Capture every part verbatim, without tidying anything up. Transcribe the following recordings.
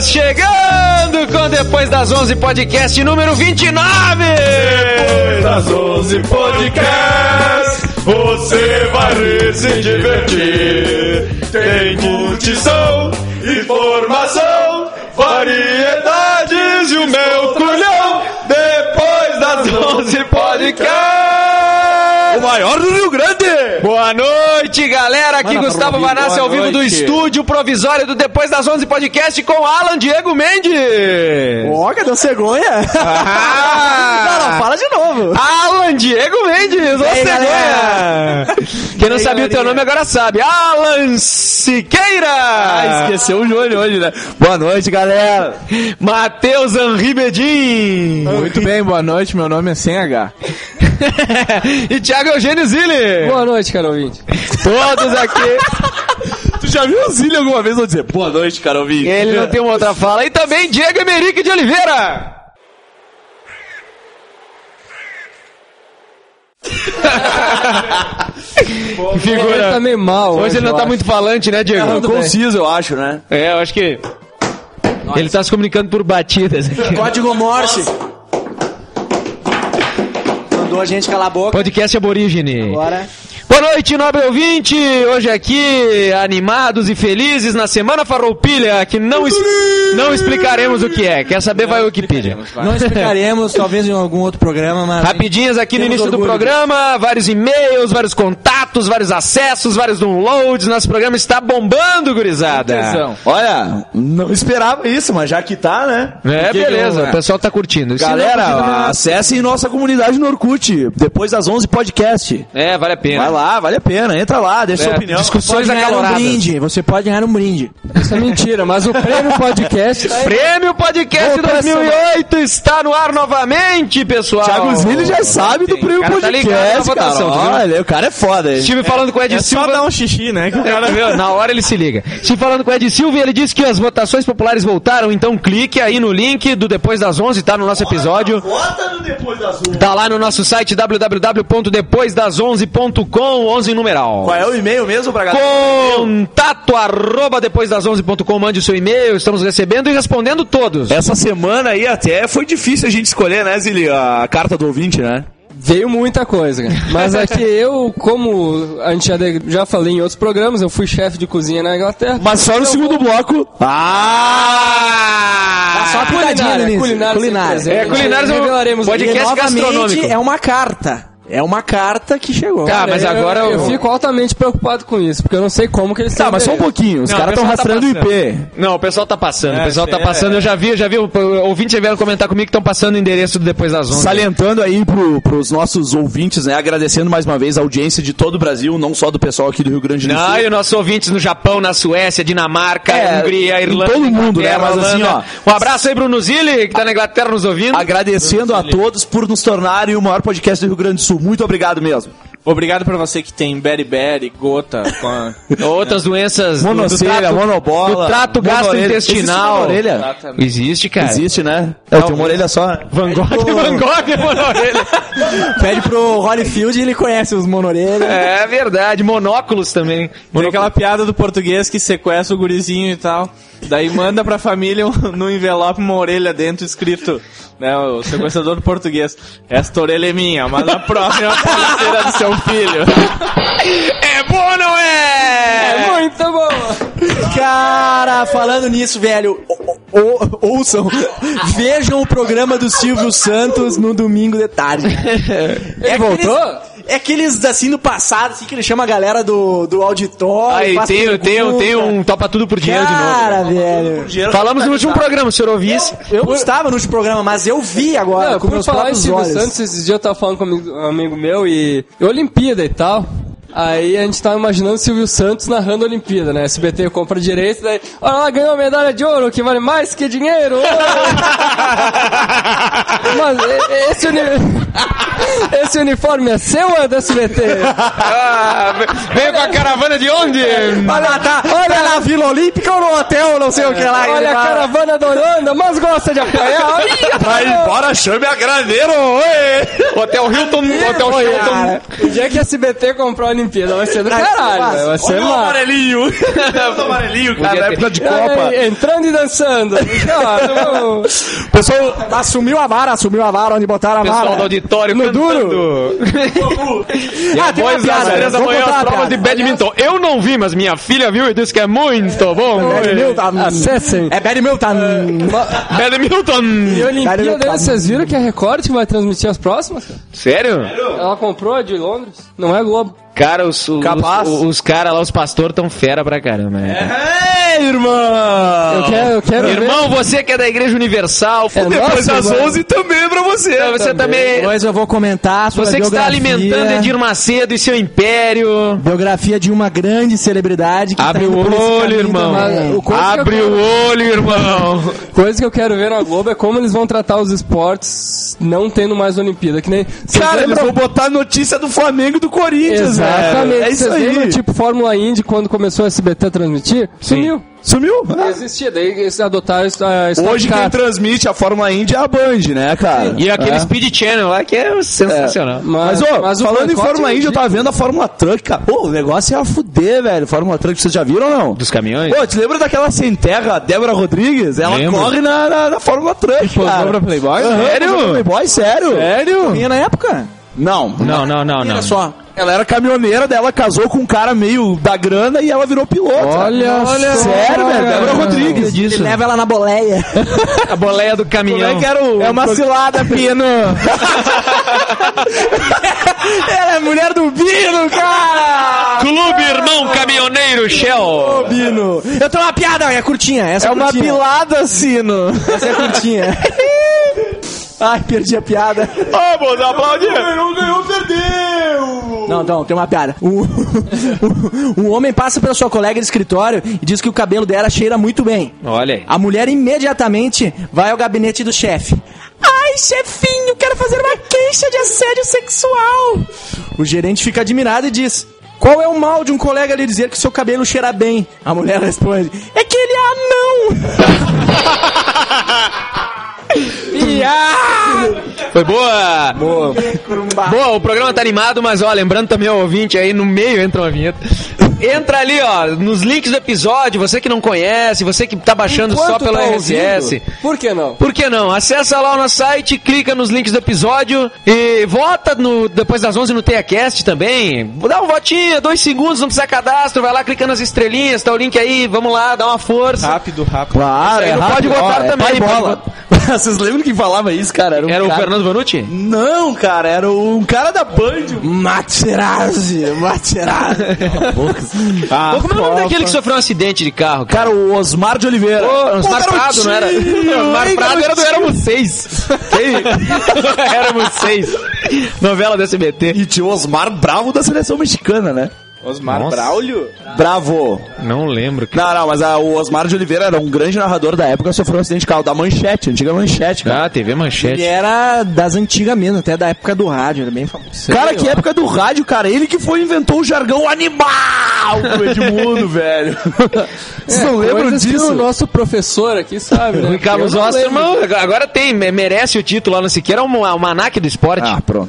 Estamos chegando com Depois das onze podcast número vinte e nove. Depois das onze podcast, você vai se divertir. Tem curtição, informação, variedades e o meu culhão. Depois das onze podcast, o maior do Rio Grande. Boa noite, galera. Aqui Mano, Gustavo Vanassi ao vivo do estúdio provisório do Depois das onze podcast com Alan Diego Mendes. Ó, oh, cadê o cegonha? Ah, não, não, fala de novo. Alan Diego Mendes, ô cegonha. Quem não sabia o teu nome agora sabe. Alan Siqueira. Ah, esqueceu o Júnior hoje, né? Boa noite, galera. Matheus Henri Bedin. Muito bem, boa noite. Meu nome é sem H. E Thiago Eugênio Zilli. Boa noite, cara ouvinte. Todos aqui. Tu já viu o Zilli alguma vez eu dizer boa noite, cara ouvinte? Ele não tem uma outra fala. E também Diego Emerick de Oliveira. Pô, figura. Ele tá meio mal. Hoje ele não tá muito falante, né, Diego? É, conciso, eu acho, né? É, eu acho que Nossa. Ele tá se comunicando por batidas aqui. Código Morse. Mandou a gente calar a boca. Podcast Aborígene. Agora... Boa noite, nobre ouvinte. Hoje aqui, animados e felizes na Semana Farroupilha, que não, es- não explicaremos o que é. Quer saber, vai ao Wikipedia. Não explicaremos, talvez em algum outro programa, mas... Rapidinhas aqui no início do programa, vários e-mails, vários contatos, vários acessos, vários downloads. Nosso programa está bombando, gurizada. Atenção. Olha, não esperava isso, mas já que tá, né? É, que beleza, que eu, o pessoal tá curtindo. Galera, não, acessem nossa comunidade no Orkut, Depois das onze podcast. É, vale a pena. Vai lá. Ah, vale a pena, entra lá, deixa é, sua opinião. Discussões acaloradas. Um brinde. Você pode ganhar um brinde. Isso é mentira, mas o Prêmio Podcast... Tá Prêmio Podcast dois mil e oito está no ar novamente, pessoal. Thiago Zilli já sabe do Prêmio Podcast, tá votação, cara. Olha, o cara é foda. Estive falando com o Ed é Silva... É só dar um xixi, né? Que o cara viu, na hora ele se liga. Estive falando com o Ed Silva e ele disse que as votações populares voltaram, então clique aí no link do Depois das onze, tá no nosso episódio. Vota no Depois das onze. Tá lá no nosso site w w w ponto depois das onze ponto com, onze numeral. Qual é o e-mail mesmo pra galera? Contato arroba depois das onze ponto com, mande o seu e-mail, estamos recebendo e respondendo todos. Essa semana aí até foi difícil a gente escolher, né, Zilli, a carta do ouvinte, né? Veio muita coisa, cara. Mas é que eu, como a gente já, de, já falei em outros programas, eu fui chefe de cozinha na Inglaterra. Mas só no segundo vou... bloco. Ah! Só a culinária, culinária. Culinária. É, culinária é podcast gastronômico. É uma carta. É uma carta que chegou. Cara, mas agora eu, eu, eu fico altamente preocupado com isso, porque eu não sei como que eles estão. Tá, mas só um pouquinho. Os caras estão rastreando o I P. Não, o pessoal tá passando. É, o pessoal tá passando. É. Eu já vi, eu já vi. O ouvinte já vieram comentar comigo que estão passando o endereço do Depois das onze. Salientando aí pro, pros nossos ouvintes, né? Agradecendo mais uma vez a audiência de todo o Brasil, não só do pessoal aqui do Rio Grande do Sul. Não, e os nossos ouvintes no Japão, na Suécia, Dinamarca, é, Hungria, Irlanda. Todo mundo, né? Mas assim, ó. Um abraço aí, Bruno Zilli, que tá na Inglaterra nos ouvindo. Agradecendo a todos por nos tornarem o maior podcast do Rio Grande do Sul. Muito obrigado mesmo. Obrigado pra você que tem beriberi, gota, com a... outras doenças monocelha, monobola, do trato gastrointestinal. Existe, Existe, cara. Existe, né? É, tem uma orelha só. Van Gogh, pro... Van Gogh, monorelha. Pede pro Holyfield e ele conhece os monorelha. É verdade, monóculos também. Tem aquela piada do português que sequestra o gurizinho e tal, daí manda pra família no envelope uma orelha dentro escrito, né, o sequestrador do português, esta orelha é minha, mas a próxima pode ser a do seu filho. É bom ou não é? É muito bom. Cara, falando nisso, velho, ou, ou, ouçam, vejam o programa do Silvio Santos no domingo de tarde. Ele é voltou? Aqueles, é aqueles, assim, do passado, assim, que ele chama a galera do, do auditório. Aí, tem, tem, tem um topa tudo por dinheiro cara, de novo. Cara, velho. Dinheiro Falamos no último programa, o senhor ouviu isso? Eu, eu por... estava no último programa, mas eu vi agora, não, com por meus falar próprios em Silvio olhos. Santos, esses dias eu tava falando com um amigo meu e... Olimpíada e tal... Aí a gente tava imaginando o Silvio Santos narrando a Olimpíada, né? S B T compra direito, daí... Olha lá, ganhou a medalha de ouro, que vale mais que dinheiro! Mas esse universo... Esse uniforme é seu ou é do S B T? Ah, veio com a caravana de onde? Olha, tá, olha na Vila Olímpica ou no hotel, não sei o que lá. Olha a caravana da Holanda, mas gosta de apanhar. Vai embora, chame a graneiro, oi! Hotel Hilton, Hotel Oi, Hilton. cara. O dia que a S B T comprar a Olimpíada vai ser do caralho. Vai, vai ser Olha o massa. amarelinho! Olha o amarelinho, cara, na época de Olha Copa. aí, entrando e dançando. O pessoal assumiu a vara, assumiu a vara, onde botaram a Pessoal vara. do auditório No cantando. duro. E Ah, tem uma depois das piada, três da vou manhã contar as uma provas de piada. badminton. Eu não vi, mas minha filha viu e disse que é muito bom. Badminton. Acessem. É Badminton. Badminton. E a Olimpíada, Badminton. vocês viram que a Record vai transmitir as próximas? Cara? Sério? Ela comprou a de Londres. Não é Globo. Cara, os, os, Capaz. os, os caras lá, os pastores, tão fera pra caramba, né? É, irmão! Eu quero, eu quero ver. Irmão, você que é da Igreja Universal, É Depois nossa, das mano. onze também é pra você. então você também... Depois eu vou comentar sobre Você a que está biografia, alimentando Edir Macedo e seu império. biografia de uma grande celebridade que Abre tá indo o por esse olho, caminho irmão. também. O coisa que eu Abre quero- o olho, irmão. Coisa que eu quero ver na Globo é como eles vão tratar os esportes não tendo mais Olimpíada. Que nem. Vocês Cara, eles lembram- vão botar notícia do Flamengo e do Corinthians, Exatamente. velho. É isso Vocês lembram, aí. tipo, Fórmula Indy, quando começou a S B T a transmitir? Sumiu. Sumiu? Não existia, daí eles adotaram a Stock Hoje quem Car. transmite a Fórmula Indy é a Band, né, cara? E aquele É. Speed Channel lá que é sensacional. Mas, ô, mas o falando em boicote Fórmula é Indy, eu tava vendo a Fórmula Truck, cara. Pô, o negócio é a fuder, velho. Fórmula Truck, vocês já viram ou não? Dos caminhões? Pô, te lembra daquela sem terra, Débora Rodrigues? Ela Lembro. corre na, na, na Fórmula Truck, cara. pra Playboy? Aham, Sério? posou pra Playboy, sério? Sério? Minha na época? Não. Não, não, não, não. Olha só. Ela era caminhoneira dela, casou com um cara meio da grana e ela virou piloto. Olha Olha só, sério, velho. cara. Débora Rodrigues. Ele leva ela na boleia. A boleia do caminhão. Como é que era o... É uma cilada, Pino. Ela é mulher do Bino, cara! Clube Irmão Caminhoneiro Shell. Ô, Bino. Eu tenho uma piada, é curtinha. Essa é, É uma curtinha. pilada, Sino. Essa é curtinha. Ai, perdi a piada. Vamos aplaudir. Não ganhou, perdeu. Não, não, tem uma piada. Um, um homem passa pela sua colega de escritório e diz que o cabelo dela cheira muito bem. Olha aí. A mulher imediatamente vai ao gabinete do chefe. Ai, chefinho, quero fazer uma queixa de assédio sexual. O gerente fica admirado e diz: qual é o mal de um colega lhe dizer que seu cabelo cheira bem? A mulher responde: é que ele é anão. Foi boa. Boa. Boa, o programa tá animado, mas ó, lembrando também ao ouvinte aí, no meio entra uma vinheta. Entra ali, ó, nos links do episódio, você que não conhece, você que tá baixando só Enquanto pelo tá R S S. ouvindo, por que não? Por que não? Acessa lá o nosso site, clica nos links do episódio e vota no, depois das onze no TeiaCast também. Dá um votinho, dois segundos, não precisa cadastro, vai lá, clica nas estrelinhas, tá o link aí, vamos lá, dá uma força. Rápido, rápido. Claro, Isso aí não pode votar Ó, é também, pai pode bola. Vocês lembram quem falava isso, cara? Era, um Era o cara... Fernando Vanucci? Não, cara, era um cara da Band. Materazzi, Materazzi. Ah, Pô, como é o nome daquele que sofreu um acidente de carro, cara? Cara, o Osmar de Oliveira. Ô, Osmar Pô, Prado, não era? garotinho, Osmar hein, Prado era do garotinho? Éramos Seis. Éramos Seis. Novela do S B T. E tinha o Osmar Bravo da seleção mexicana, né? Osmar Nossa. Braulio? Bravo. Não lembro. Não, não, mas a- o Osmar de Oliveira era um grande narrador da época, sofreu um acidente de carro da Manchete, antiga Manchete, cara. Ah, T V Manchete. Ele era das antigas mesmo, até da época do rádio, era bem famoso. Cara, que época do rádio, cara. Ele que foi inventou o jargão animal pro Edmundo, velho. Vocês não lembram Coisas que disso? o nosso professor aqui sabe, né? O Carlos Eu não Osterman lembro. agora- agora tem, me- merece o título lá no Siqueira, é um almanaque do esporte. Ah, pronto.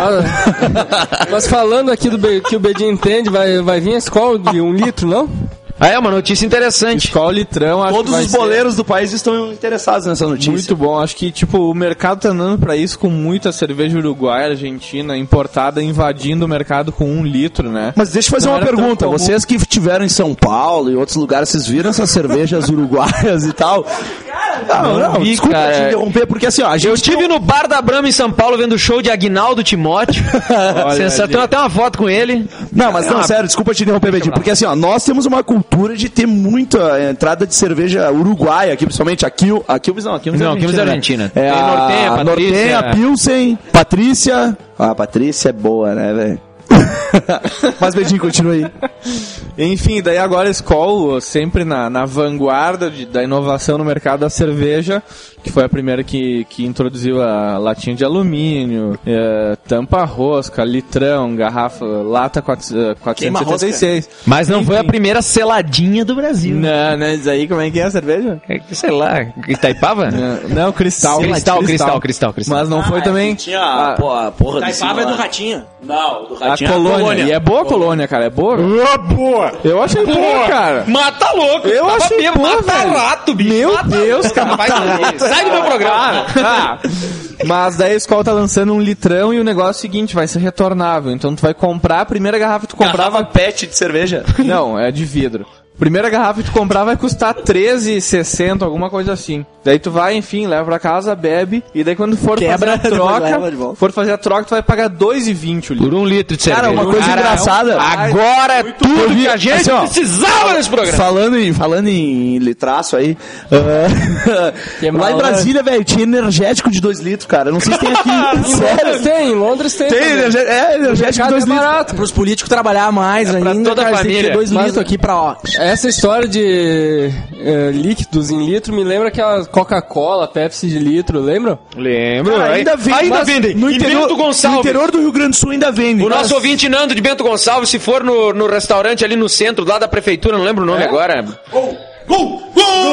Ah, mas falando aqui do Be- que o Bedinho entende, vai, vai vir a escola de um litro, não? Ah, é uma notícia interessante. Escola Litrão, acho que Todos vai os ser boleiros do país estão interessados nessa notícia. muito bom. Acho que, tipo, o mercado tá andando pra isso com muita cerveja uruguaia, argentina, importada, invadindo o mercado com um litro, né? Mas deixa eu fazer Não uma era tão pergunta. comum. Vocês que estiveram em São Paulo e outros lugares, vocês viram essas cervejas uruguaias e tal? Não, não, vi, desculpa cara. te interromper, porque assim, ó, a gente Eu estive no bar da Brahma em São Paulo vendo o show de Aguinaldo Timóteo. Sensacional. Tem até uma foto com ele. Não, mas não, uma- sério, desculpa te interromper, Bedinho, pra lá. porque assim, ó, nós temos uma cultura de ter muita entrada de cerveja uruguaia aqui, principalmente aqui, aqui não, aqui Não, Quilmes da Argentina. É Tem a Nortenha, Patrícia. Nortenha, Pilsen, Patrícia. Ah, a Patrícia é boa, né, velho? Mas, Bedinho, continua aí. Enfim, daí agora a Skol, sempre na, na vanguarda de, da inovação no mercado da cerveja, que foi a primeira que, que introduziu a latinha de alumínio, é, tampa rosca, litrão, garrafa, lata quatrocentos e setenta e seis. Mas não foi a primeira seladinha do Brasil. Não, não, isso aí como é que é a cerveja? É que, sei lá, Itaipava? Não, não cristal, Cristal, cristal, cristal, cristal. Mas não foi também... Tinha a, a, a porra desse Taipava é do lá. Ratinho. Não, do A Ratinho é colônia. a colônia. E é boa a colônia, cara, é boa. Ah, boa! Eu achei boa, cara. Mata louco! Eu tava achei bêbado, boa, mata velho. rato, bicho! Meu mata Deus, louco, cara, vai mata sair. rato. Sai do meu programa! Ah, mas daí a Skol tá lançando um litrão e o negócio é o seguinte, vai ser retornável. Então tu vai comprar, a primeira garrafa que tu comprava... Comprava pet de cerveja. Não, é de vidro. Primeira garrafa que tu comprar vai custar treze reais e sessenta, alguma coisa assim. Daí tu vai, enfim, leva pra casa, bebe, e daí quando for Quebra, fazer a depois leva de troca, volta. for fazer a troca, tu vai pagar dois reais e vinte o litro. Por um litro de cerveja. Cara, uma coisa Cara, engraçada. Agora é tudo que a gente Assim, ó, precisava nesse programa. Falando em, falando em litraço aí, ah, Que lá em mal, Brasília, velho, tinha energético de dois litros, cara. Eu não sei se tem aqui. Em Sério? Londres tem, em Londres tem. Tem também. energético, é, energético de dois É litros. barato. Para os políticos trabalhar mais pra ainda, toda a cara, tem que família. ter dois Mas- litros aqui pra, ó. Essa história de eh, líquidos em litro me lembra aquela Coca-Cola, Pepsi de litro, lembra? Lembro. Cara, ainda vende, ainda mas vendem. No Em interior, Bento Gonçalves. no interior do Rio Grande do Sul ainda vende. O nosso ouvinte Nando de Bento Gonçalves, se for no, no restaurante ali no centro, lá da prefeitura, não lembro o nome agora. Gol! Gol!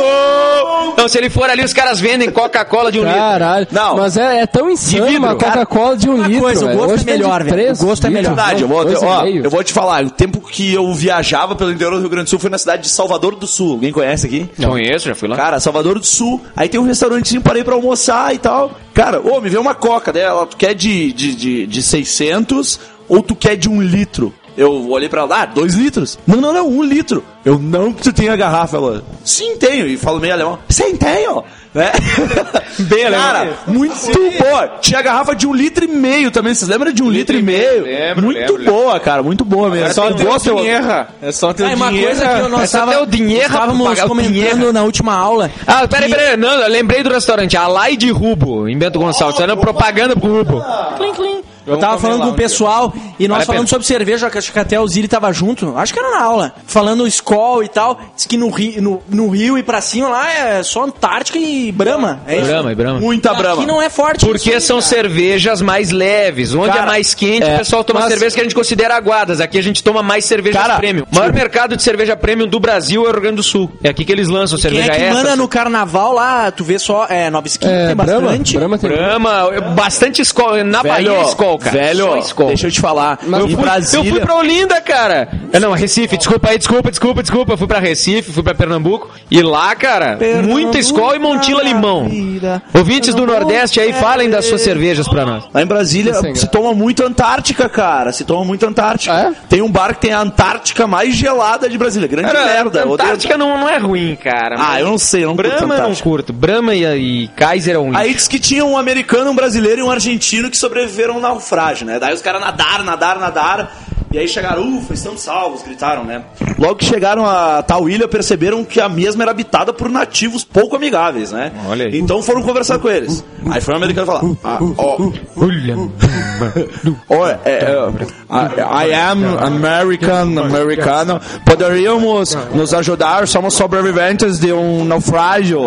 Gol! Então, se ele for ali, os caras vendem Coca-Cola de um litro. Caralho. Não. Mas é, é tão insano vidro. uma Coca-Cola de um Uma litro, coisa, o velho. gosto Hoje é melhor, vende velho. três O gosto é litros. melhor. Verdade, eu vou, Dois e ó, meio. eu vou te falar, o tempo que eu viajava pelo interior do Rio Grande do Sul foi na cidade de Salvador do Sul. Alguém conhece aqui? Conheço, já fui lá. Cara, Salvador do Sul, aí tem um restaurantezinho, parei pra almoçar e tal. Cara, ô, me vê uma coca dela, tu quer de, de, de, de seiscentos ou tu quer de um litro? Eu olhei pra ela, ah, dois litros? Não, não, não, um litro. Eu, não, que tu tem a garrafa. Ela, sim, tenho. E falo meio alemão, sim, tenho. Né? Bem alemão. Cara, muito boa. Tinha a garrafa de um litro e meio também, vocês lembram de um litro, e meio? lembro, muito lembro, boa, cara, muito boa mesmo. É só Eu ter o gosto, eu- dinheiro. É só ter Ah, o uma dinheiro. coisa que nós Essa tava, até o dinheiro pra estávamos pagar o comentando dinheiro. na última aula. Ah, peraí, peraí, não, eu lembrei do restaurante, a Lai de Rubo, em Bento Gonçalves, era propaganda pro Rubo. Clim, clim. Eu Vamos tava comer falando lá com o um pessoal e nós Vale a falando pena. sobre cerveja, que acho que até o Ziri tava junto, acho que era na aula, falando Skol e tal, diz que no Rio, no, no Rio e pra cima lá é só Antártica e Brahma. É isso? Brahma, e Brahma. Muita Aqui brama. não é forte Porque isso, são cara. cervejas mais leves. Onde Cara, é mais quente, é, o pessoal toma mas- cervejas que a gente considera aguadas. Aqui a gente toma mais cervejas Cara, premium. O maior mercado de cerveja premium do Brasil é o Rio Grande do Sul. É aqui que eles lançam Quem cerveja é que extra. manda no carnaval lá, tu vê só, é, Nova Skin, É, tem Brahma, bastante. Brahma tem. Brahma, bastante Skol. Na Bahia é Skol, cara. velho, Só Skol. deixa eu te falar. Eu em fui, Brasília, eu fui pra Olinda, cara. É, não, Recife, desculpa aí, desculpa, desculpa, desculpa. Eu fui pra Recife, fui pra Pernambuco. E lá, cara, muita Skol e Montila Limão. Ouvintes do Nordeste aí, falem das suas cervejas pra nós. Lá em Brasília Sem se graça. toma muito Antártica, cara. Se toma muito Antártica. Ah, é? Tem um bar que tem a Antártica mais gelada de Brasília. Grande Cara, merda. eu odeio- Antártica não, não é ruim, cara. Ah, eu não sei, eu não curto Brahma eu não Antártica. curto. Brahma e, e Kaiser é um lixo. Aí diz que tinha um americano, um brasileiro e um argentino que sobreviveram ao naufrágio, né? Daí os caras nadaram, nadaram, nadaram. E aí chegaram, ufa, estamos salvos, gritaram, né? Logo que chegaram a tal ilha, perceberam que a mesma era habitada por nativos pouco amigáveis, né? Olha aí. Então foram conversar com eles. Aí foi um americano falar, ah, ó, ó, é, é, I, I am American, americano, poderíamos nos ajudar, somos sobreviventes de um naufrágio.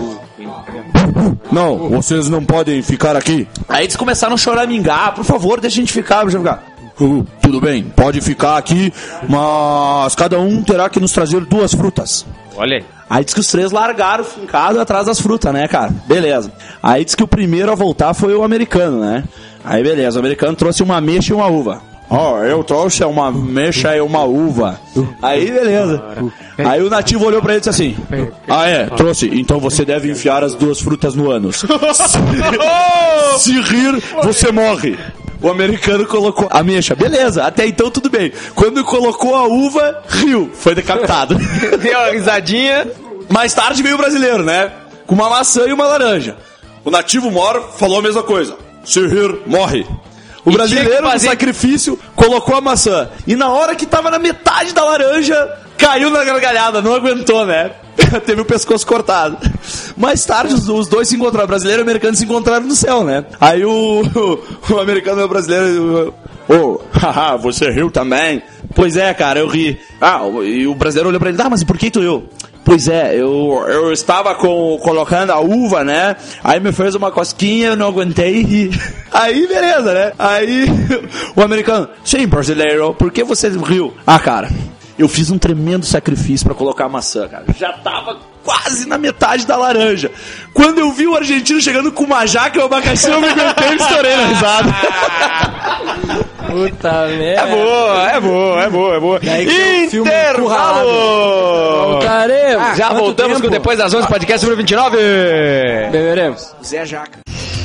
Não, vocês não podem ficar aqui. Aí eles começaram a choramingar, por favor, deixa a gente ficar, deixa a gente ficar. Uh, tudo bem, pode ficar aqui, mas cada um terá que nos trazer duas frutas. Olha aí. Aí diz que os três largaram fincado atrás das frutas, né, cara? Beleza. Aí diz que o primeiro a voltar foi o americano, né? Aí beleza, o americano trouxe uma ameixa e uma uva. Ó, oh, eu trouxe uma ameixa e uma uva. Aí beleza. Aí o nativo olhou pra ele e disse assim: ah, é, trouxe. Então você deve enfiar as duas frutas no ânus. Se, se rir, você morre. O americano colocou a ameixa. Beleza, até então tudo bem. Quando colocou a uva, riu. Foi decapitado. Deu uma risadinha. Mais tarde veio o brasileiro, né? Com uma maçã e uma laranja. O nativo mor falou a mesma coisa. Se rir, morre. O E brasileiro, tinha que no fazer- sacrifício, colocou a maçã. E na hora que tava na metade da laranja, caiu na gargalhada, não aguentou, né? Teve o pescoço cortado. Mais tarde, os, os dois se encontraram. O brasileiro e o americano se encontraram no céu, né? Aí o, o, o americano e o brasileiro... Ô, oh, haha, você riu também? Pois é, cara, eu ri. Ah, e o brasileiro olhou pra ele, ah, mas por que tu riu? Pois é, eu, eu estava com, colocando a uva, né? Aí me fez uma cosquinha, eu não aguentei e ri. Aí, beleza, né? Aí o americano, sim, brasileiro, por que você riu? Ah, cara, eu fiz um tremendo sacrifício pra colocar a maçã, cara. Já tava quase na metade da laranja. Quando eu vi o argentino chegando com uma jaca e o abacaxi, eu me aguentei e estourei na risada. Puta merda. É boa, é boa, é boa, é boa. Intervalo! Voltaremos. Ah, já voltamos tempo? com Depois das onze, podcast número vinte e nove. Beberemos. Zé Jaca.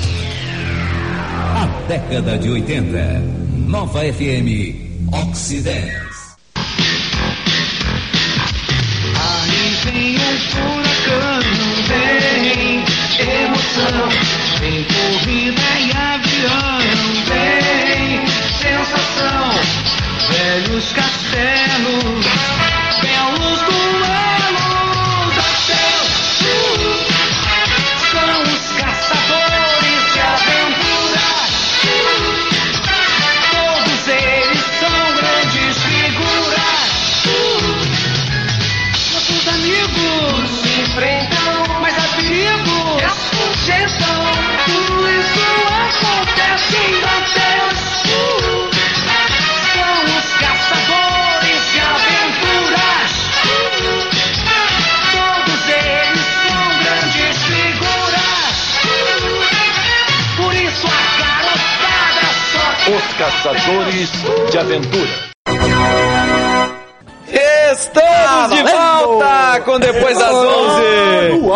A década de oitenta. Nova F M Oxidez. Aí vem um furacão, vem emoção, vem corrida e avião, vem sensação, velhos castelos, belos duelos da céu, são os caçadores de aventuras, todos eles são grandes figuras. Nossos amigos se enfrentam, mas há perigo e a sugestão. Tudo isso acontece na Deus. São os caçadores de aventuras. Todos eles são grandes figuras. Por isso a garotada só. Os Caçadores de Aventura. Estamos de volta com Depois das onze. No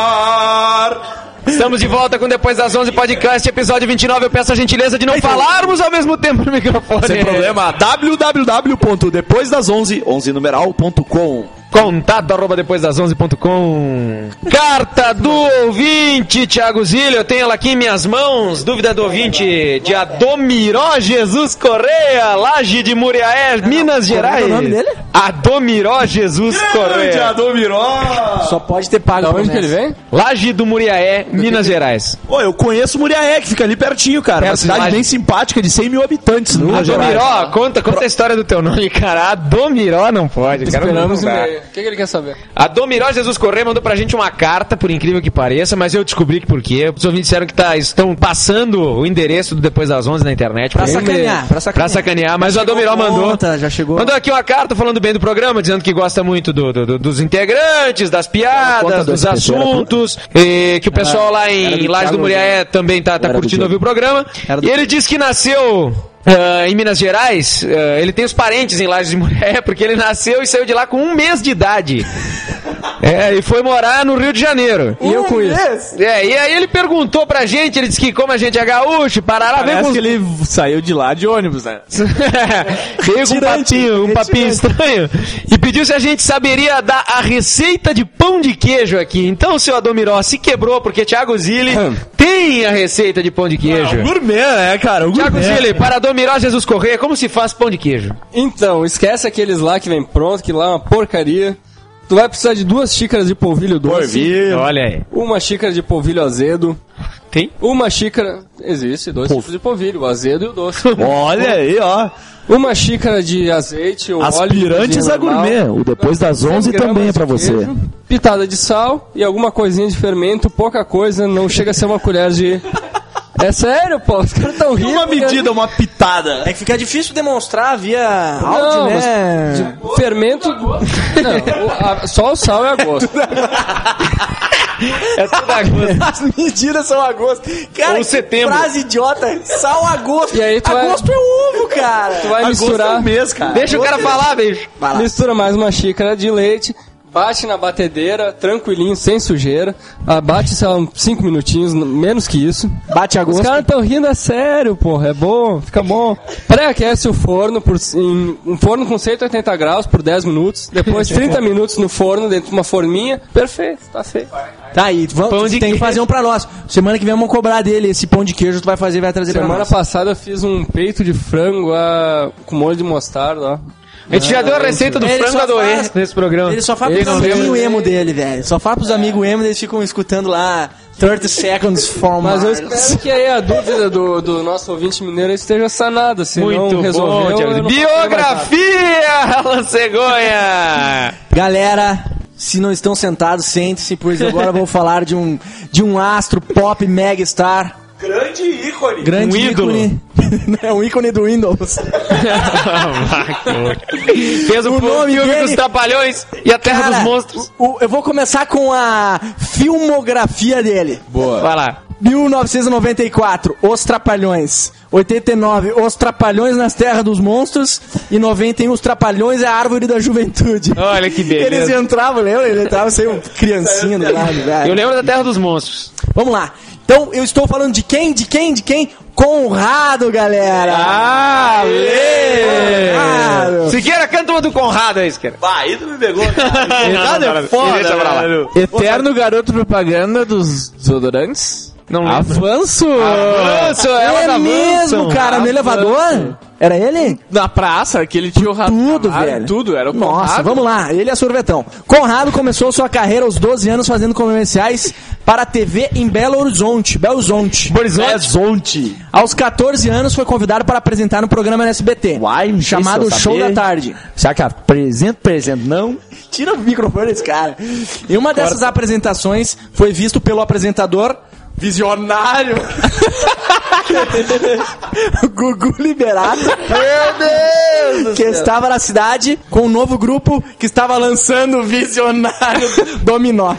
ar! Estamos de volta com Depois das onze, podcast, episódio vinte e nove. Eu peço a gentileza de não falarmos ao mesmo tempo no microfone. Sem problema, w w w ponto depois das onze, onze numeral ponto com. Contato arroba depois das onze ponto com. Carta do ouvinte, Thiago Zilli. Eu tenho ela aqui em minhas mãos. Dúvida do ouvinte de Adomiró Jesus Correia, Laje de Muriaé, Minas Gerais. é o nome dele? Adomiró Jesus Correia. Adomiró! Só pode ter pago. Da onde que promessa. ele vem? Laje do Muriaé, Minas Gerais. Pô, eu conheço Muriaé, que fica ali pertinho, cara. Perto Uma cidade de lá. bem simpática, de cem mil habitantes. No Minas Gerais. Adomiró, conta, conta a história do teu nome, cara. Adomiró não pode, cara. Esperamos não o dá. e-mail. O que, que ele quer saber? A Domiró Jesus Correia mandou pra gente uma carta, por incrível que pareça, mas eu descobri que por quê. Os ouvintes disseram que tá, estão passando o endereço do Depois das onze na internet. Pra por e-mail. sacanear, pra sacanear. Pra sacanear, mas o Chegou Adomiró mandou. conta, já chegou. Mandou aqui uma carta falando bem do programa, dizendo que gosta muito do, do- do- dos integrantes, das conta piadas, do dos S P C, era assuntos, e que o pessoal lá era em do Laje do Thiago Muriaé também tá, tá Era do curtindo Diego. ouvir o programa. Era do- E ele disse que nasceu ah, em Minas Gerais. Ah, ele tem os parentes em Laje de Muriaé, porque ele nasceu e saiu de lá com um mês de idade. É, e foi morar no Rio de Janeiro. E eu com isso. É, e aí ele perguntou pra gente, ele disse que como a gente é gaúcho, Parará, vem Parece com... que ele saiu de lá de ônibus, né? Veio com um Retirante, papinho, um papinho retirante. estranho e pediu se a gente saberia dar a receita de pão de queijo aqui. Então, seu Adomiró se quebrou, porque Thiago Zilli tem a receita de pão de queijo. Gourmet, né, cara? O Thiago gourmet. Zilli, para Adomiró Jesus Correia, como se faz pão de queijo? Então, esquece aqueles lá que vem pronto, que lá é uma porcaria. Tu vai precisar de duas xícaras de polvilho doce, Olha aí. uma xícara de polvilho azedo, Tem? uma xícara... Existe, dois tipos de polvilho, o azedo e o doce. Olha aí, ó. Uma xícara de azeite ou óleo de Aspirantes cozinha a normal, gourmet. O Depois das onze cem também é gramas pra de você. queijo, pitada de sal e alguma coisinha de fermento, pouca coisa, não chega a ser uma colher de... É sério, pô, os caras tão rindo. Uma medida, uma pitada. É que fica difícil demonstrar via áudio, Não, né? mas fermento... Não, o- a- só o sal é a gosto. É tudo a gosto. As medidas são a gosto. Cara, Ou setembro. que frase idiota. Sal a gosto. E aí tu a vai- gosto é ovo, cara. Tu vai Agosto é misturar... um mês, cara. Deixa o cara falar, beijo. Vai lá. Mistura mais uma xícara de leite, bate na batedeira, tranquilinho, sem sujeira. Ah, bate, sei lá, uns cinco minutinhos, n- menos que isso. Bate a Os gosto. caras tão rindo a sério, porra, é bom, fica bom. Pré-aquece o forno, por, em um forno com cento e oitenta graus por dez minutos. Depois trinta minutos no forno, dentro de uma forminha. Perfeito, tá feito. Tá aí, vamos, Pão tu de tem que queijo. fazer um pra nós. Semana que vem vamos cobrar dele esse pão de queijo, tu vai fazer e vai trazer pra Semana nós. passada eu fiz um peito de frango ah, com molho de mostarda, ó. A gente já deu a receita do Ele frango só adorei faz- nesse programa. Ele só fala Ele pros não amigos lembra. emo dele, velho. Só fala pros amigos emo, eles ficam escutando lá thirty seconds from Mas eu Mars. espero que aí a dúvida do, do nosso ouvinte mineiro esteja sanada. Se não Muito resolveu, bom, Thiago. eu não posso fazer mais nada. Biografia cegonha! Galera, se não estão sentados, sente-se, pois agora eu vou falar de um, de um astro pop megastar. Grande ícone. Grande Um ídolo. ícone. É um ícone do Windows. Fez o, O nome filme dele- dos Trapalhões e a Terra Cara, dos Monstros. o- o- eu vou começar com a filmografia dele. Vai lá. mil novecentos e noventa e quatro, Os Trapalhões. oitenta e nove, Os Trapalhões nas Terras dos Monstros. E noventa e um, Os Trapalhões é a Árvore da Juventude. Olha que beleza. Eles entravam, lembra? Eles entravam sem um criancinha do lado, velho. Eu lembro da Terra dos Monstros. Vamos lá. Então, eu estou falando de quem? De quem? De quem? Conrado, galera. Ah, Conrado. Siqueira, canta uma do Conrado aí, Siqueira. Bah, aí tu me pegou, cara. Conrado é foda, Deixa pra lá. velho. Eterno garoto propaganda dos desodorantes? Não lembro. Avanço! Avanço, elas É avançam. mesmo, cara, no elevador? Era ele? Na praça, aquele tio rato. Tudo, Camargo, velho. Tudo, era o Nossa, Conrado. vamos lá, ele é sorvetão. Conrado começou sua carreira aos doze anos fazendo comerciais para a T V em Belo Horizonte. Belo Horizonte. Horizonte. Aos catorze anos foi convidado para apresentar no programa no S B T. Uai, não sei chamado se eu Show sabia. da Tarde. Será que apresento, presente, não? Tira o microfone desse cara. Em uma dessas apresentações foi visto pelo apresentador visionário Gugu Liberato. Meu Deus! Que estava na cidade com um novo grupo que estava lançando o Visionário Dominó.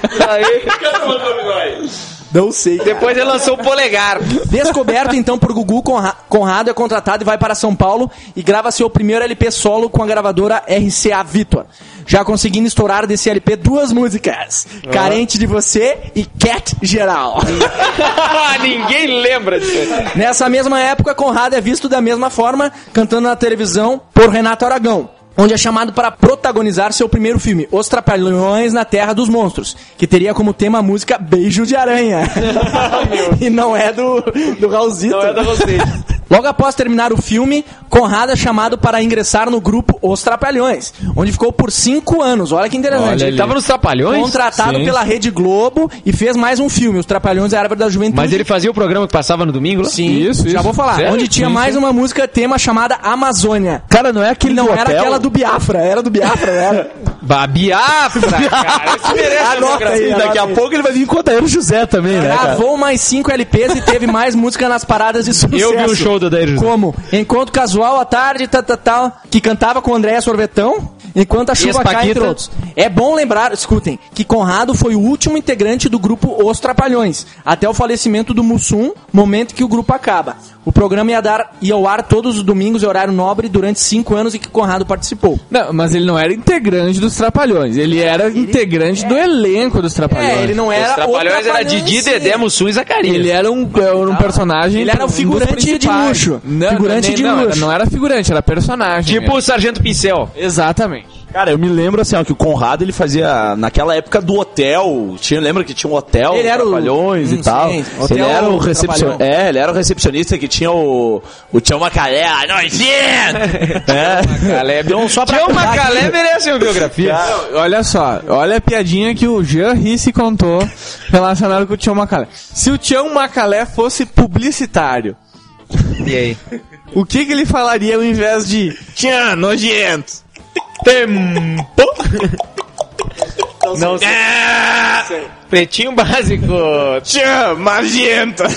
Não sei. cara. Depois ele lançou o Polegar. Descoberto então por Gugu, Conra- Conrado é contratado e vai para São Paulo e grava seu primeiro L P solo com a gravadora R C A Victor. Já conseguindo estourar desse L P duas músicas, Carente de Você e Cat Geral. Ninguém lembra disso. Nessa mesma época, Conrado é visto da mesma forma, cantando na televisão por Renato Aragão, onde é chamado para protagonizar seu primeiro filme, Os Trapalhões na Terra dos Monstros, que teria como tema a música Beijo de Aranha. E não é do, do Raulzito. Não é da vocês. Logo após terminar o filme, Conrado é chamado para ingressar no grupo Os Trapalhões, onde ficou por cinco anos. Olha que interessante. Olha Ele Ele tava nos Trapalhões? contratado Sim. pela Rede Globo e fez mais um filme, Os Trapalhões e a Árvore da Juventude. Mas ele fazia o programa que passava no domingo? lá? Sim, Isso, já isso. vou falar. Sério? Onde tinha Sim, mais sim. uma música tema chamada Amazônia. Cara, não é aquele Não do era hotel? aquela do Biafra, era do Biafra, era. Bah, Biafra, cara. Esse merece uma Anota aí, biografia. Daqui a pouco ele vai vir com o Odair José também, né, cara? Gravou mais cinco L Ps e teve mais música nas paradas de sucesso. Eu vi o show do Odair José. Como Encontro Casual à Tarde, tal, tal, tal, que cantava com Andréa Sorvetão, Enquanto a Chuva Cai, Paquita. entre outros. É bom lembrar, escutem, que Conrado foi o último integrante do grupo Os Trapalhões, até o falecimento do Mussum, momento que o grupo acaba. O programa ia, dar, ia ao ar todos os domingos em horário nobre durante cinco anos em que Conrado participou. Não, mas ele não era integrante dos Trapalhões. Ele era integrante do elenco dos Trapalhões. É, ele não era Os Trapalhões o era Didi, sim. Dedé, Mussum e Zacarias. Ele era um, era um personagem... Ele era um um dos figurante de principais. luxo. Não, Figurante nem- de não, luxo. Não era figurante, era personagem. Tipo é. o Sargento Pincel. Exatamente. Cara, eu me lembro assim, ó, que o Conrado ele fazia naquela época do hotel. Tinha, lembra que tinha um hotel, Ele era o- Trapalhões Hum, e tal. sim, Ele hotel era o recepcionista. Trapalhão. É, ele era o recepcionista que tinha o o Tião Macalé, ah, nojento. É. Caleb. Então, só pra Tião contar Macalé merece uma biografia. Olha só, olha a piadinha que o Jean Risse contou relacionado com o Tião Macalé. Se o Tião Macalé fosse publicitário, E aí? o que que ele falaria ao invés de Tião, nojento? Tempo. Não sei. Pretinho básico. Tião, magenta.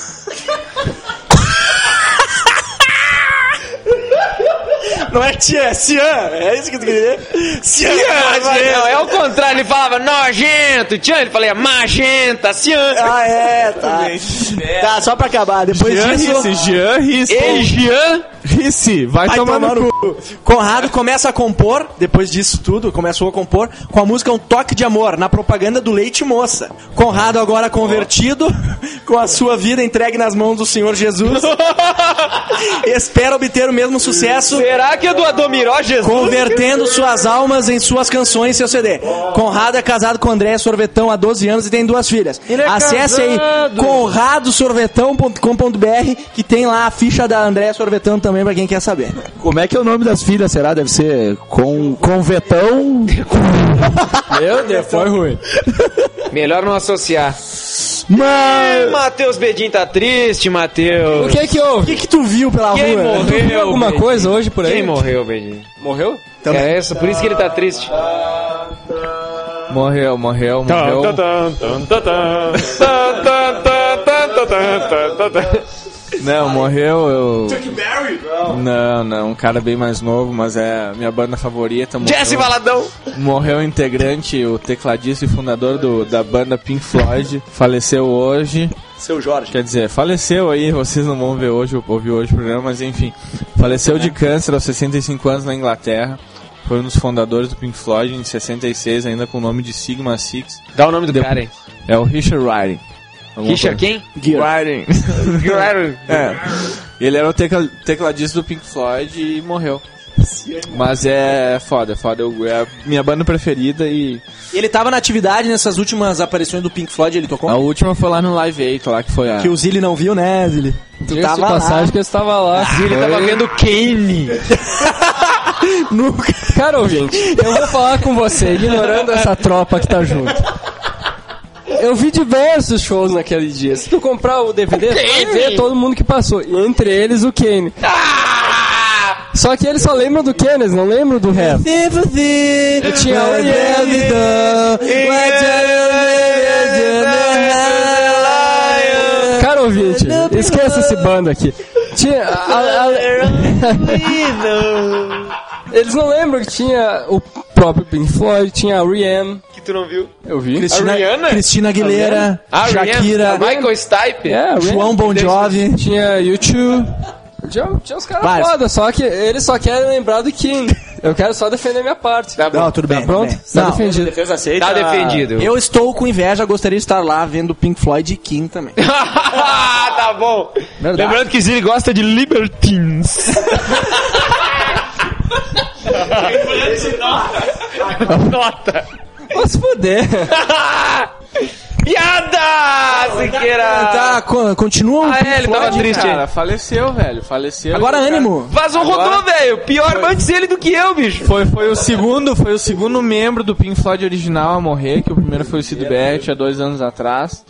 Não é tia, é Cian. É isso que tu queria dizer? Cian. Não, é o contrário, ele falava nojento. Tião, ele falava magenta, cian. Ah, é, tá. Tá, só pra acabar. Depois Jean disso, Risse, Jean Risse. Ei, Jean. Risse, vai, vai tomar no cu. cu. Conrado começa a compor, depois disso tudo, começou a compor com a música Um Toque de Amor, na propaganda do Leite Moça. Conrado agora convertido, com a sua vida entregue nas mãos do Senhor Jesus, espera obter o mesmo sucesso, Será que é do Adomiró Jesus? convertendo suas almas em suas canções e seu C D. Conrado é casado com Andréa Sorvetão há doze anos e tem duas filhas. Ele é Acesse aí casado. conrado sorvetão ponto com ponto b r que tem lá a ficha da Andréa Sorvetão também pra quem quer saber. Como é que é o nome das filhas, será? Deve ser com Convetão. Meu Deus, foi ruim. Melhor não associar. Mas... Matheus Bedin tá triste, Matheus. O que é que O houve? que que tu viu pela Quem rua? morreu? Tu viu alguma Bedin? coisa hoje por aí? Quem morreu, Bedin? Morreu? É essa, por isso que ele tá triste. Morreu, morreu, morreu. Não, morreu, eu... Não, não, um cara bem mais novo, mas é minha banda favorita. Morreu, Jesse Valadão. morreu o integrante, o tecladista e fundador do, da banda Pink Floyd. Faleceu hoje. Seu Jorge. Quer dizer, faleceu aí, vocês não vão ver hoje, ouvir hoje o programa, mas enfim. Faleceu de câncer aos sessenta e cinco anos na Inglaterra. Foi um dos fundadores do Pink Floyd em sessenta e seis, ainda com o nome de Sigma Six. Dá o nome do cara aí. É o Richard Writing. Alguma Richard coisa. quem? Writing. É. Ele era o tecla, tecladista do Pink Floyd e morreu. Mas é foda, é foda. Eu, é a minha banda preferida e... Ele tava na atividade nessas últimas aparições do Pink Floyd, ele tocou? A última foi lá no Live Eight, lá que foi a... Que o Zilli não viu, né, Zilli? Tu Diga-se de tava passagem lá. que eu estava lá. Ele tava vendo Kane. Nunca. Cara, ouvinte, eu vou falar com você, ignorando essa tropa que tá junto. Eu vi diversos shows naquele dia. Se tu comprar o D V D, tu vai ver todo mundo que passou. E entre eles o Kane. Só que eles só lembram do Kane, eles não lembram do rap. Eu tinha o Cara, ouvinte, esqueça esse bando aqui. Tinha... a- a- Eles não lembram que tinha o próprio Pink Floyd, tinha a R E M. Que tu não viu? Eu vi. Cristina, A Rihanna? Cristina Aguilera, Ah, Shakira, Rihanna, Michael Stipe. É, a R E M. João Bon Jovi. Tinha YouTube. Tinha, tinha uns caras Vários. foda, só que eles só querem lembrar do King. Eu quero só defender minha parte. Tá bom. Não, tudo bem. Pronto? tudo bem. Tá Não, defendido. Defesa aceita. Tá defendido. eu estou com inveja, gostaria de estar lá vendo Pink Floyd e Kim também. Tá bom. Verdade. Lembrando que Zilli gosta de Libertines. Nota. Vou se fuder. Piada, Siqueira. Tá, co- continua o Ah, Pink é, ele tava Floyd? triste. Cara, faleceu, velho, faleceu. Agora E o cara- ânimo. Vazou rodou, velho. Pior antes ele do que eu, bicho. Foi, foi o segundo, foi o segundo membro do Pink Floyd original a morrer, que o primeiro foi o Sid Barrett há dois anos atrás.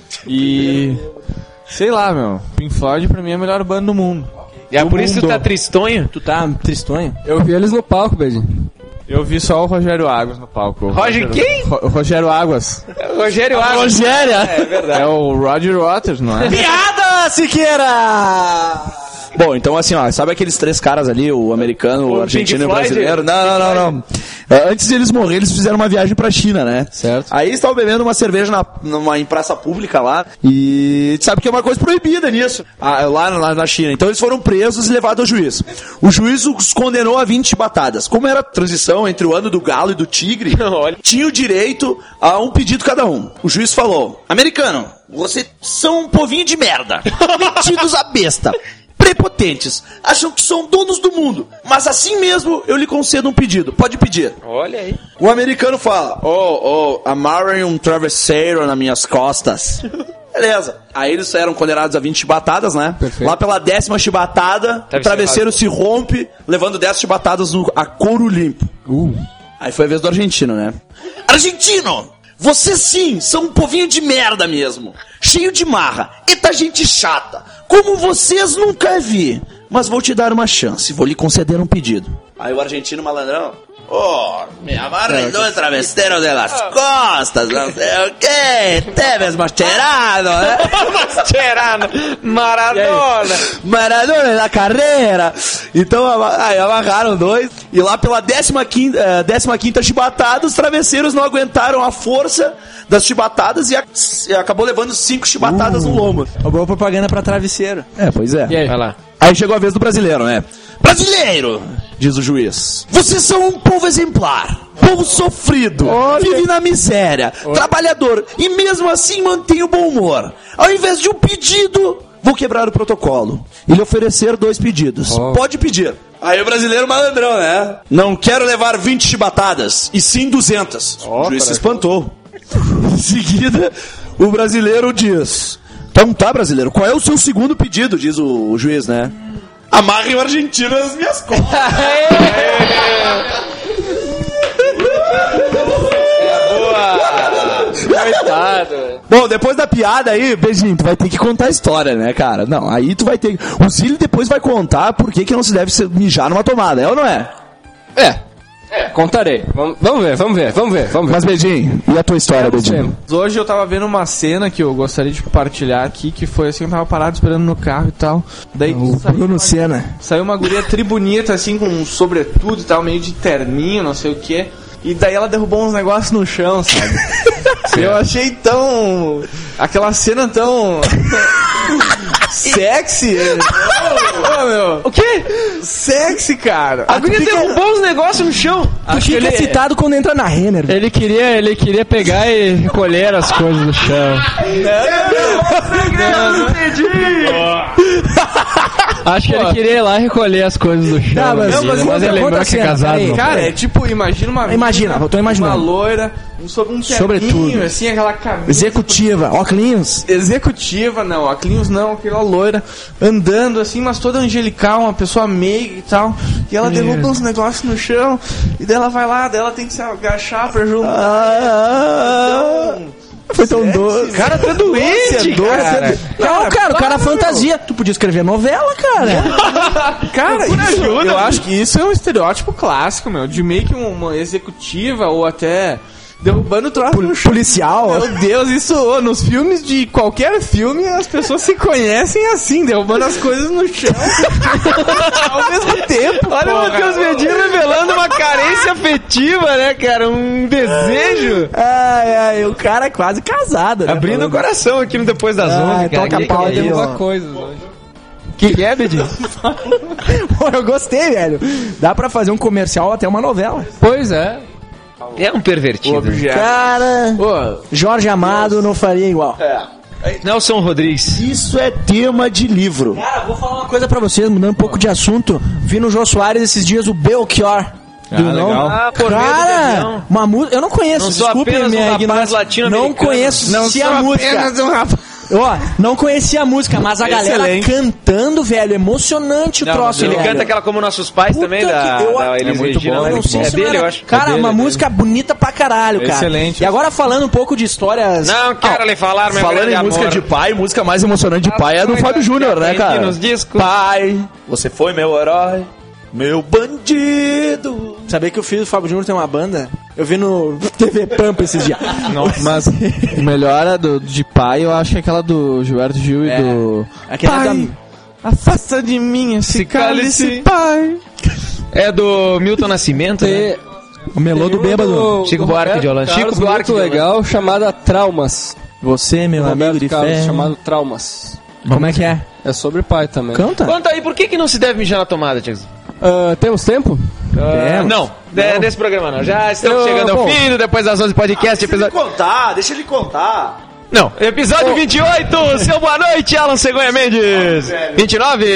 E sei lá, meu, Pink Floyd pra mim é a melhor banda do mundo. E é Do por isso que tu mundo. tá tristonho? Tu tá tristonho? Eu vi eles no palco, Bedinho. Eu vi só o Rogério Águas no palco. O Roger Rogério- quem? Ro- o Rogério Águas. Rogério Águas. Rogério? É verdade. É o Roger Waters, não é? Piada, Siqueira! Bom, então assim, ó, sabe aqueles três caras ali, o americano, o, O argentino e Pink o Floyd? brasileiro? Não, não, não, não. É, Antes de eles morrerem, eles fizeram uma viagem pra China, né? Certo. Aí eles estavam bebendo uma cerveja na, numa, em praça pública lá, e sabe que é uma coisa proibida nisso, ah, lá, lá na China. Então eles foram presos e levados ao juiz. O juiz os condenou a vinte chibatadas. Como era a transição entre o ano do galo e do tigre, tinha o direito a um pedido cada um. O juiz falou: americano, vocês são um povinho de merda, metidos a besta, prepotentes, acham que são donos do mundo, mas assim mesmo eu lhe concedo um pedido. Pode pedir. Olha aí. O americano fala: oh, oh, amarrem um travesseiro nas minhas costas. Beleza. Aí eles eram condenados a vinte chibatadas, né? Perfeito. Lá pela décima chibatada, o travesseiro se rompe, levando dez chibatadas no, a couro limpo. Uh. Aí foi a vez do argentino, né? Argentino! Vocês sim, são um povinho de merda mesmo. Cheio de marra. Eita gente chata. Como vocês nunca vi. Mas vou te dar uma chance. Vou lhe conceder um pedido. Aí o argentino malandrão: oh, me amarren dois travesseiros de las costas. Não sei o quê. Te ves mascherado, né? Mascherano. Maradona. Maradona na carreira. Então ama- aí amarraram dois. E lá pela décima quinta, eh, décima quinta chibatada, os travesseiros não aguentaram a força das chibatadas e, a- e acabou levando cinco chibatadas no lombo. Uma boa propaganda pra travesseiro. É, pois é. E aí? Vai lá. Aí chegou a vez do brasileiro, né? Brasileiro, diz o juiz, vocês são um povo exemplar, povo sofrido, vive na miséria, trabalhador e mesmo assim mantém o bom humor. Ao invés de um pedido, vou quebrar o protocolo e lhe oferecer dois pedidos. Oh. Pode pedir. Aí o brasileiro malandrão, né? Não quero levar vinte chibatadas, e sim duzentas. o juiz se espantou. Em seguida, o brasileiro diz: então tá, brasileiro, qual é o seu segundo pedido? Diz o, o juiz, né? Amarrem o argentino nas minhas costas. Coitado. Bom, depois da piada aí, beijinho, tu vai ter que contar a história, né, cara? Não, aí tu vai ter... O Zílio depois vai contar por que que não se deve se mijar numa tomada, é ou não é? É. É, contarei. Vamos, vamos ver, vamos ver, vamos ver, vamos ver. Mas, beijinho, e a tua história, beijinho? Hoje eu tava vendo uma cena que eu gostaria de compartilhar aqui, que foi assim, eu tava parado esperando no carro e tal. Daí O saiu Bruno uma, Senna. saiu uma guria tribunita, assim, com um sobretudo e tal, meio de terninho, não sei o que. E daí ela derrubou uns negócios no chão, sabe? Eu achei tão... Aquela cena tão... sexy. Ô, meu. O quê? Sexy, cara. A guria derrubou os negócios no chão. Tu Acho que fica ele- excitado quando entra na Renner. velho. Ele queria, ele queria pegar e recolher as coisas do chão. Acho que ele queria ir lá e recolher as coisas do chão. Tá, mas- mas, mas mas conta- ele conta lembrou a que é cena, casado. peraí. não Cara, pode. é tipo, imagina uma Imagina, eu tô imaginando. uma loira, um sobre um terninho, Sobretudo. assim, aquela camisa Executiva, óculos. executiva, não, a Clinhos não, aquela loira andando assim, mas toda angelical, uma pessoa meiga e tal, e ela derruba uns negócios no chão, e daí ela vai lá, daí ela tem que se agachar pra juntar. Então, Foi tão doce. Cara, tá doente, cara. Não, cara, o cara é fantasia. Tu podia escrever novela, cara. cara, isso, eu acho que isso é um estereótipo clássico, meu, de meio que uma executiva ou até derrubando troço no chão. Policial. Meu Deus, isso, ô, nos filmes de qualquer filme, as pessoas se conhecem assim, derrubando as coisas no chão ao mesmo tempo. Olha o porra. Matheus Medina revelando uma carência afetiva, né, cara? Um desejo. Ai, ai, o cara é quase casado, né? Abrindo o Falando- coração aqui no Depois das Ai, Onze, cara. toca Que- pau que- aí, que- ó. Uma coisa hoje. Que que é, Bedinho? Pô, eu gostei, velho. Dá pra fazer um comercial até uma novela. Pois é. É um pervertido. Objeto. Cara, Ô, Jorge Amado não faria igual. Nelson Rodrigues. Isso é tema de livro. Cara, vou falar uma coisa pra vocês, mudando um pouco de assunto. Vi no Jô Soares esses dias o Belchior. Ah, legal. Ah, por medo de Cara, avião. uma música. Eu não conheço, Não sou desculpe apenas um minha rapaz ignorância. latino-americano. Não conheço não se sou a música. apenas um rapaz. Ó, não conhecia a música, mas a galera Excelente. cantando, velho, emocionante o Não, troço, Ele velho. canta aquela Como Nossos Pais Puta também, que- da, eu- da Elis é muito Regina. bom, né? Eu não sei É se não dele, era- eu acho. Cara, É dele, uma é dele. música bonita pra caralho, cara. Excelente. E agora falando um pouco de histórias... Não quero lhe falar, meu Falando grande em música amor. de pai, música mais emocionante de pai é do As Fábio coisas Júnior, que né, aprendi cara? nos discos. Pai, você foi meu herói, meu bandido. Sabia que o filho do Fábio Júnior tem uma banda? Eu vi no T V Pampa esses dias. Mas o melhor é do, de pai, eu acho que é aquela do Gilberto Gil e É. do... Aquele Pai, da- afasta de mim esse cálice, cálice. pai. É do Milton Nascimento, né? O melô do bêbado. Chico Buarque de Holanda. Chico Chico Buarque muito de Holanda. legal, chamada Traumas. Você, meu amigo Roberto de Carlos, fé. chamado Traumas. Como é que é? É sobre pai também. Canta? Conta aí, por que, que não se deve mijar na tomada, Tiago? Ah, temos tempo? Ah, não, é, nesse programa não. Já estamos Eu- chegando ao bom. fim do Depois das onze podcast. Episódio... contar, deixa ele contar. Não, episódio vinte e oito. Seu boa noite, Alan Cegonha Mendes. vinte e nove.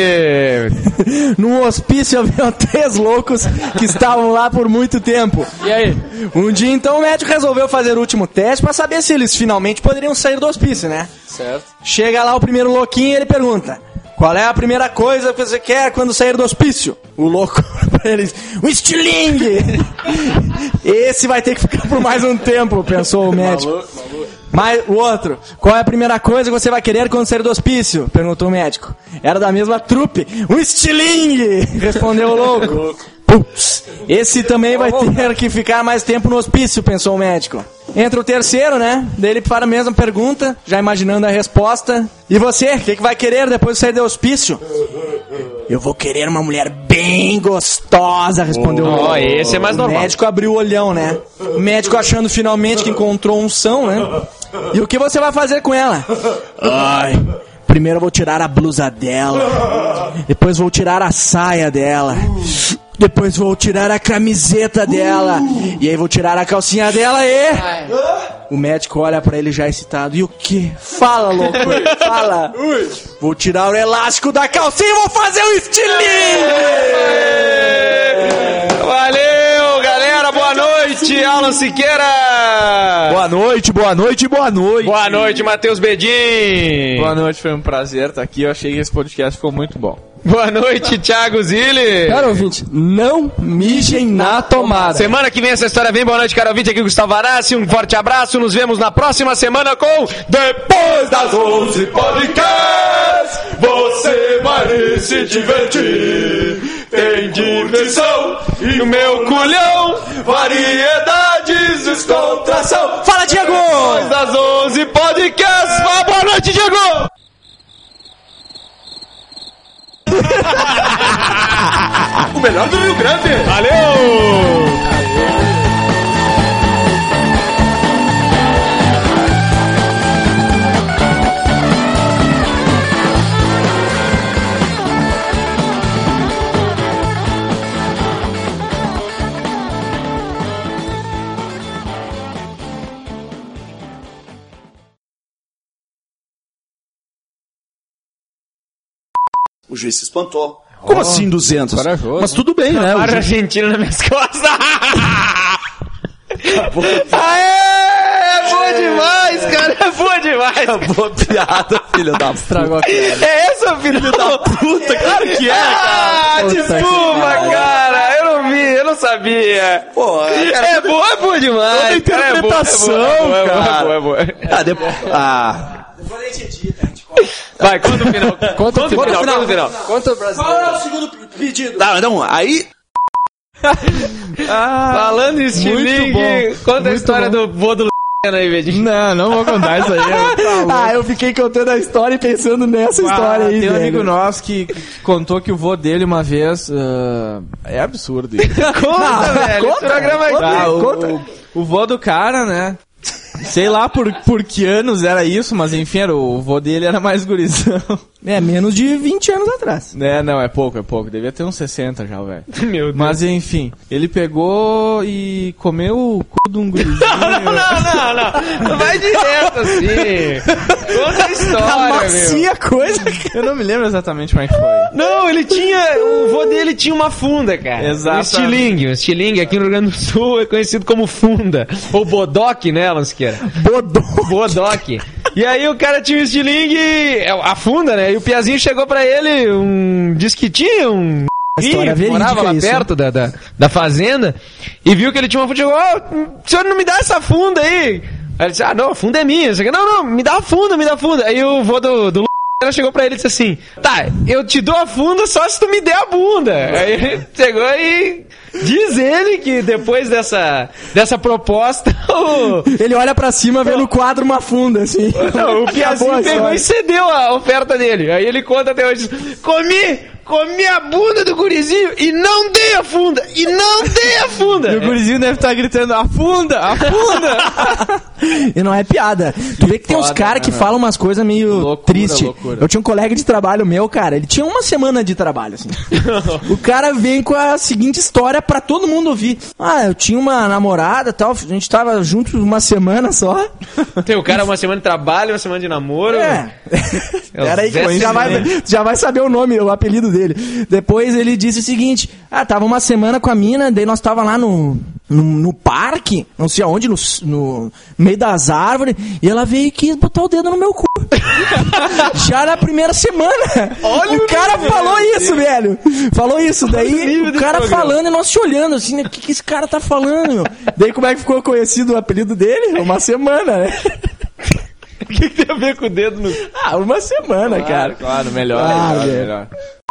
Num hospício haviam três loucos que estavam lá por muito tempo. E aí? Um dia então o médico resolveu fazer o último teste pra saber se eles finalmente poderiam sair do hospício, né? Certo. Chega lá o primeiro louquinho e ele pergunta: qual é a primeira coisa que você quer quando sair do hospício? O louco pra eles: um estilingue! Esse vai ter que ficar por mais um tempo, pensou o médico. Mas o outro: qual é a primeira coisa que você vai querer quando sair do hospício? Perguntou o médico. Era da mesma trupe. Um estilingue! Respondeu o louco. Pups, esse também vai ter que ficar mais tempo no hospício, pensou o médico. Entra o terceiro, né? Daí ele para a mesma pergunta, já imaginando a resposta. E você, o que, que vai querer depois de sair do hospício? Eu vou querer uma mulher bem gostosa, respondeu o Ó, louco. esse é mais O normal. médico abriu o olhão, né? O médico achando finalmente que encontrou um são, né? E o que você vai fazer com ela? Ai, primeiro eu vou tirar a blusa dela. Depois vou tirar a saia dela. Depois vou tirar a camiseta dela. E aí vou tirar a calcinha dela e... O médico olha pra ele já excitado. E o que? Fala, louco. Fala. Vou tirar o elástico da calcinha e vou fazer um estilingue. Valeu, galera. Boa noite, Alan Siqueira. Boa noite, boa noite, boa noite. Boa noite, Matheus Bedin. Boa noite, foi um prazer estar aqui. Eu achei que esse podcast ficou muito bom. Boa noite, Thiago Zilli. Cara ouvinte, não mijem na tomada. Semana que vem essa história vem. Boa noite, cara ouvinte. Aqui é o Gustavo Arassi. Um forte abraço. Nos vemos na próxima semana com Depois das onze Podcast. Você vai se divertir. Tem diversão e o meu culhão. Variedades, descontração. Fala, Diego! Depois das onze Podcast. Boa noite, Diego! O melhor do Rio Grande. Valeu! O juiz se espantou. Como oh, assim duzentos? Corajoso. Mas tudo bem, né? Para a Argentina nas minhas costas. Aê! É boa demais, cara. É boa demais. Acabou a piada, filho da Estragou a piada. É essa, filho da puta? Claro que é, cara. Ah, desculpa, cara. Eu não vi, eu não sabia. Pô, cara, é boa, é boa demais. Toda interpretação, é boa, é boa, cara. É boa, é boa, é boa. Ah, depois... Ah... Depois a gente edita, a gente conta. Vai, conta o final. Conta o final, conta o final. Conta o brasileiro. Qual é o segundo pedido? Tá, então, aí... ah, falando em estilingue, conta a história bom. do vô do aí, Vedinho. Não, não vou contar isso aí. Ah, eu fiquei contando a história e pensando nessa ah, história aí, tem velho. um amigo nosso que contou que o vô dele uma vez... Uh, é absurdo isso. Conta, ah, velho. Conta, programa conta, aqui. Tá, o, conta. O, o vô do cara, né? Sei lá por, por que anos era isso, mas enfim, era, o vô dele era mais gurizão. É, menos de vinte anos atrás. É, não, é pouco, é pouco. Devia ter uns sessenta já, velho. Meu Deus. Mas enfim, ele pegou e comeu o cu de um gurizinho. Não, não, não, não. Vai direto assim. Conta a história, Amacia meu. coisa. Eu não me lembro exatamente como é que foi. Não, ele tinha... O vô dele tinha uma funda, cara. Exato. Um estilingue. Um estilingue aqui no Rio Grande do Sul é conhecido como funda. Ou bodoque, né, Lansqueira? Bodoque. Bodoque. E aí o cara tinha um estilingue, a funda, né? E o Piazinho chegou pra ele, um... Diz que tinha um... A história que morava lá isso, perto da, da, da fazenda. E viu que ele tinha uma funda e chegou, oh, o senhor não me dá essa funda aí? Aí ele disse, ah, não, a funda é minha. Não, não, me dá a funda, me dá a funda. Aí o vô do... do ela chegou pra ele e disse assim, tá, eu te dou a funda só se tu me der a bunda. Aí ele chegou e diz ele que depois dessa, dessa proposta... O... Ele olha pra cima, vê no quadro uma funda, assim. Não, o Piazinho pegou e cedeu a oferta dele. Aí ele conta até hoje, comi... Comi a bunda do gurizinho e não dei a funda. E não dei a funda. E o gurizinho deve estar gritando, a funda, a funda. E não é piada. Tu vê que tem uns caras que falam umas coisas meio loucura, tristes. Loucura. Eu tinha um colega de trabalho meu, cara. Ele tinha uma semana de trabalho, assim. O cara vem com a seguinte história pra todo mundo ouvir. Ah, eu tinha uma namorada e tal. A gente tava juntos uma semana só. Tem o cara uma semana de trabalho, uma semana de namoro. É. É Era aí que Zé já vai, já vai saber o nome, o apelido dele. Depois ele disse o seguinte: ah, tava uma semana com a mina, daí nós tava lá no, no, no parque, não sei aonde, no, no meio das árvores, e ela veio e quis botar o dedo no meu cu. Já na primeira semana. Olha o cara falou isso, velho. Falou isso. Daí o cara falando e nós se olhando assim, né? O que, que esse cara tá falando, meu? Daí como é que ficou conhecido o apelido dele? Uma semana, né? O que, que tem a ver com o dedo no... Ah, uma semana, claro, cara. Claro, melhor, Ah, melhor, velho. melhor.